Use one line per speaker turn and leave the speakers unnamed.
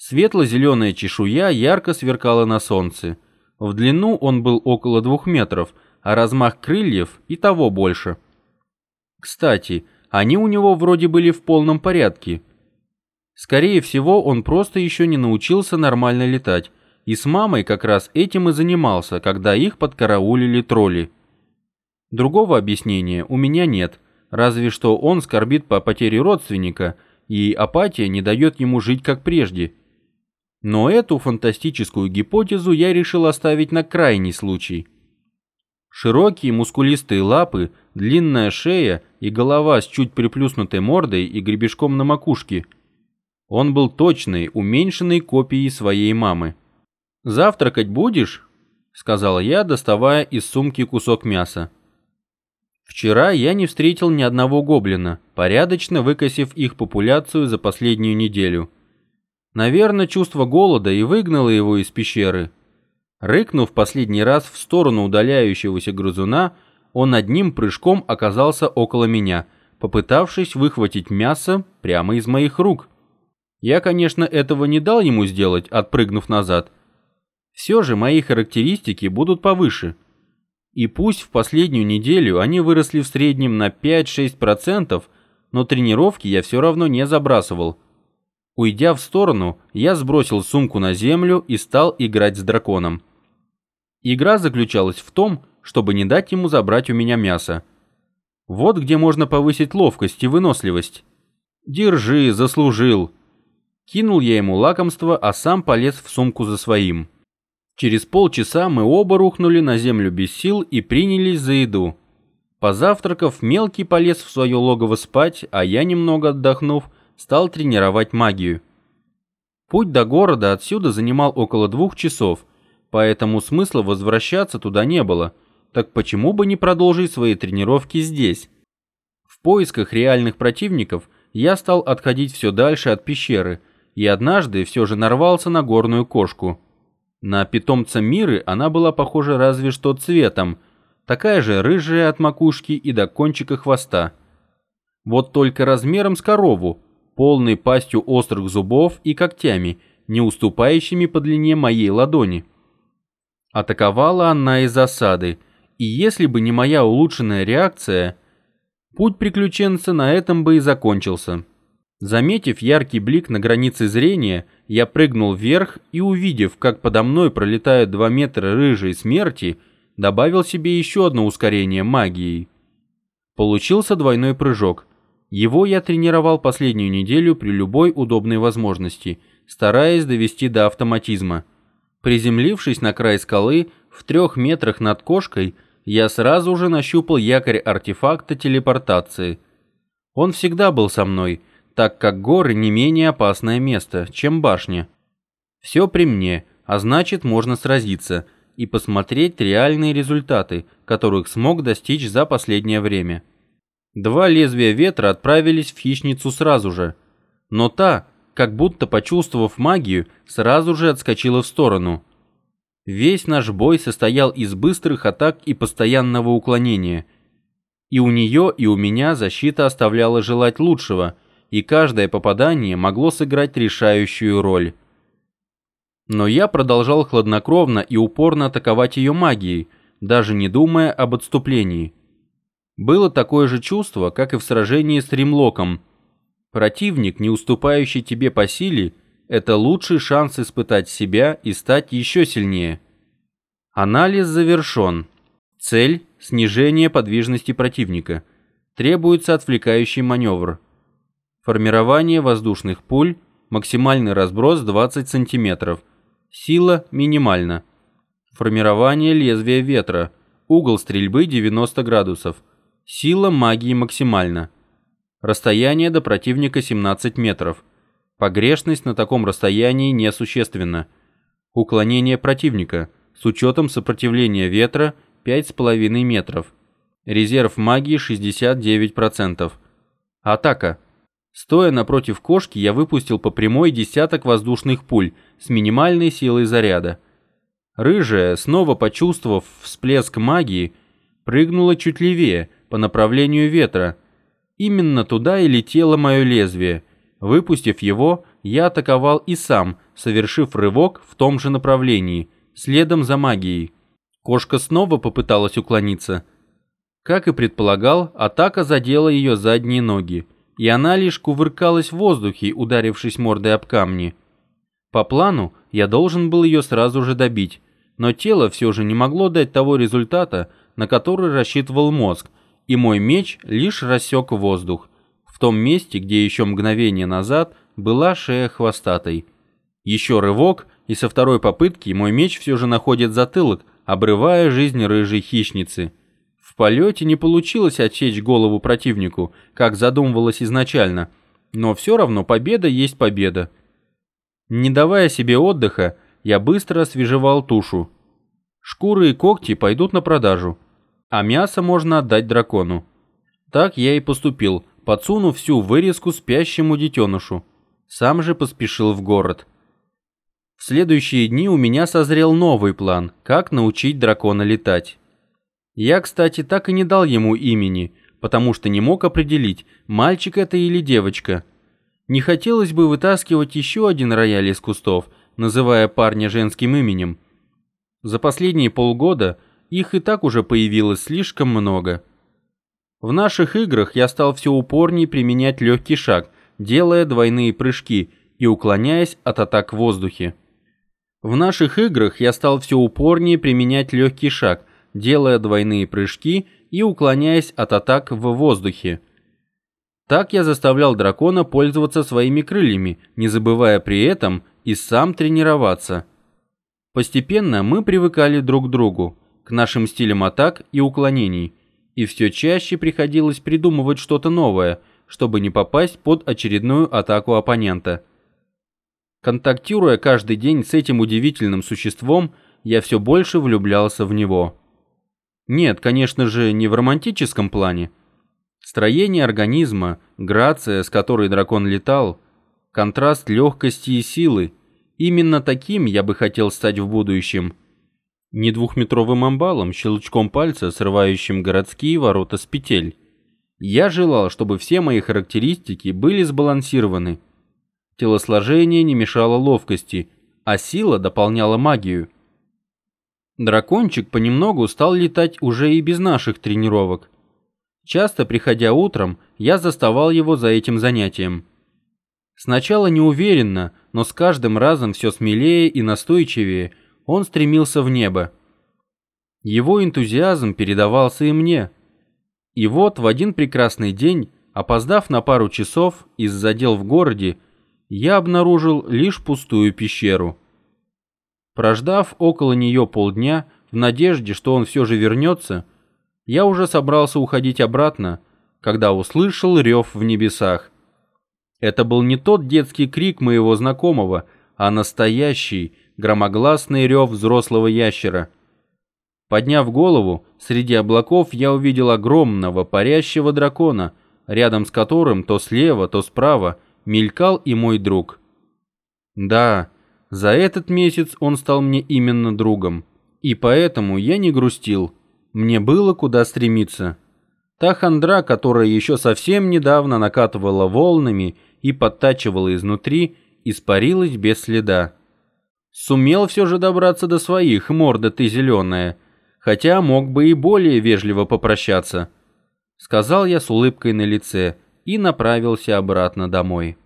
Светло-зеленая чешуя ярко сверкала на солнце. В длину он был около 2 метров, а размах крыльев и того больше. Кстати, они у него вроде были в полном порядке. Скорее всего, он просто еще не научился нормально летать, и с мамой как раз этим и занимался, когда их подкараулили тролли. Другого объяснения у меня нет, разве что он скорбит по потере родственника, и апатия не дает ему жить как прежде. Но эту фантастическую гипотезу я решил оставить на крайний случай. Широкие мускулистые лапы, длинная шея и голова с чуть приплюснутой мордой и гребешком на макушке. Он был точной, уменьшенной копией своей мамы. «Завтракать будешь?» — сказал я, доставая из сумки кусок мяса. Вчера я не встретил ни одного гоблина, порядочно выкосив их популяцию за последнюю неделю. Наверное, чувство голода и выгнало его из пещеры. Рыкнув последний раз в сторону удаляющегося грызуна, он одним прыжком оказался около меня, попытавшись выхватить мясо прямо из моих рук. Я, конечно, этого не дал ему сделать, отпрыгнув назад. Все же мои характеристики будут повыше. И пусть в последнюю неделю они выросли в среднем на 5-6%, но тренировки я все равно не забрасывал. Уйдя в сторону, я сбросил сумку на землю и стал играть с драконом. Игра заключалась в том, чтобы не дать ему забрать у меня мясо. Вот где можно повысить ловкость и выносливость. «Держи, заслужил!» Кинул я ему лакомство, а сам полез в сумку за своим. Через полчаса мы оба рухнули на землю без сил и принялись за еду. Позавтракав, мелкий полез в свое логово спать, а я, немного отдохнув, стал тренировать магию. Путь до города отсюда занимал около 2 часов, поэтому смысла возвращаться туда не было. Так почему бы не продолжить свои тренировки здесь? В поисках реальных противников я стал отходить все дальше от пещеры, и однажды все же нарвался на горную кошку. На питомца Миры она была похожа разве что цветом, такая же рыжая от макушки и до кончика хвоста. Вот только размером с корову, полной пастью острых зубов и когтями, не уступающими по длине моей ладони. Атаковала она из засады, и если бы не моя улучшенная реакция, путь приключенца на этом бы и закончился. Заметив яркий блик на границе зрения, я прыгнул вверх и, увидев, как подо мной пролетают 2 метра рыжей смерти, добавил себе еще одно ускорение магией. Получился двойной прыжок. Его я тренировал последнюю неделю при любой удобной возможности, стараясь довести до автоматизма. Приземлившись на край скалы, в 3 метрах над кошкой, я сразу же нащупал якорь артефакта телепортации. Он всегда был со мной, так как горы не менее опасное место, чем башня. Все при мне, а значит, можно сразиться и посмотреть реальные результаты, которых смог достичь за последнее время. 2 лезвия ветра отправились в хищницу сразу же, но та, как будто почувствовав магию, сразу же отскочила в сторону. Весь наш бой состоял из быстрых атак и постоянного уклонения. И у нее, и у меня защита оставляла желать лучшего, и каждое попадание могло сыграть решающую роль. Но я продолжал хладнокровно и упорно атаковать ее магией, даже не думая об отступлении. Было такое же чувство, как и в сражении с Римлоком. Противник, не уступающий тебе по силе, это лучший шанс испытать себя и стать еще сильнее. Анализ завершен. Цель – снижение подвижности противника. Требуется отвлекающий маневр. Формирование воздушных пуль, максимальный разброс 20 см. Сила минимальна. Формирование лезвия ветра, угол стрельбы 90 градусов. Сила магии максимальна. Расстояние до противника 17 метров. Погрешность на таком расстоянии несущественна. Уклонение противника с учетом сопротивления ветра 5,5 метров. Резерв магии 69%. Атака. Стоя напротив кошки, я выпустил по прямой 10 воздушных пуль с минимальной силой заряда. Рыжая, снова почувствовав всплеск магии, прыгнула чуть левее, по направлению ветра. Именно туда и летело мое лезвие. Выпустив его, я атаковал и сам, совершив рывок в том же направлении, следом за магией. Кошка снова попыталась уклониться. Как и предполагал, атака задела ее задние ноги, и она лишь кувыркалась в воздухе, ударившись мордой об камни. По плану я должен был ее сразу же добить, но тело все же не могло дать того результата, на который рассчитывал мозг, и мой меч лишь рассек воздух, в том месте, где еще мгновение назад была шея хвостатой. Еще рывок, и со второй попытки мой меч все же находит затылок, обрывая жизнь рыжей хищницы. В полете не получилось отсечь голову противнику, как задумывалось изначально, но все равно победа есть победа. Не давая себе отдыха, я быстро освежевал тушу. Шкуры и когти пойдут на продажу, а мясо можно отдать дракону. Так я и поступил, подсунув всю вырезку спящему детенышу. Сам же поспешил в город. В следующие дни у меня созрел новый план, как научить дракона летать. Я, кстати, так и не дал ему имени, потому что не мог определить, мальчик это или девочка. Не хотелось бы вытаскивать еще один рояль из кустов, называя парня женским именем. За последние полгода их и так уже появилось слишком много. В наших играх я стал все упорнее применять легкий шаг, делая двойные прыжки и уклоняясь от атак в воздухе. Так я заставлял дракона пользоваться своими крыльями, не забывая при этом и сам тренироваться. Постепенно мы привыкали друг к другу, к нашим стилям атак и уклонений, и все чаще приходилось придумывать что-то новое, чтобы не попасть под очередную атаку оппонента. Контактируя каждый день с этим удивительным существом, я все больше влюблялся в него. Нет, конечно же, не в романтическом плане. Строение организма, грация, с которой дракон летал, контраст легкости и силы – именно таким я бы хотел стать в будущем. Не двухметровым амбалом, щелчком пальца, срывающим городские ворота с петель. Я желал, чтобы все мои характеристики были сбалансированы. Телосложение не мешало ловкости, а сила дополняла магию. Дракончик понемногу стал летать уже и без наших тренировок. Часто, приходя утром, я заставал его за этим занятием. Сначала неуверенно, но с каждым разом все смелее и настойчивее он стремился в небо. Его энтузиазм передавался и мне. И вот в один прекрасный день, опоздав на пару часов из-за дел в городе, я обнаружил лишь пустую пещеру. Прождав около нее полдня, в надежде, что он все же вернется, я уже собрался уходить обратно, когда услышал рев в небесах. Это был не тот детский крик моего знакомого, а настоящий, громогласный рев взрослого ящера. Подняв голову, среди облаков я увидел огромного парящего дракона, рядом с которым то слева, то справа мелькал и мой друг. Да, за этот месяц он стал мне именно другом, и поэтому я не грустил, мне было куда стремиться. Та хандра, которая еще совсем недавно накатывала волнами и подтачивала изнутри, испарилась без следа. Сумел все же добраться до своих, морда ты зеленая, хотя мог бы и более вежливо попрощаться, сказал я с улыбкой на лице и направился обратно домой.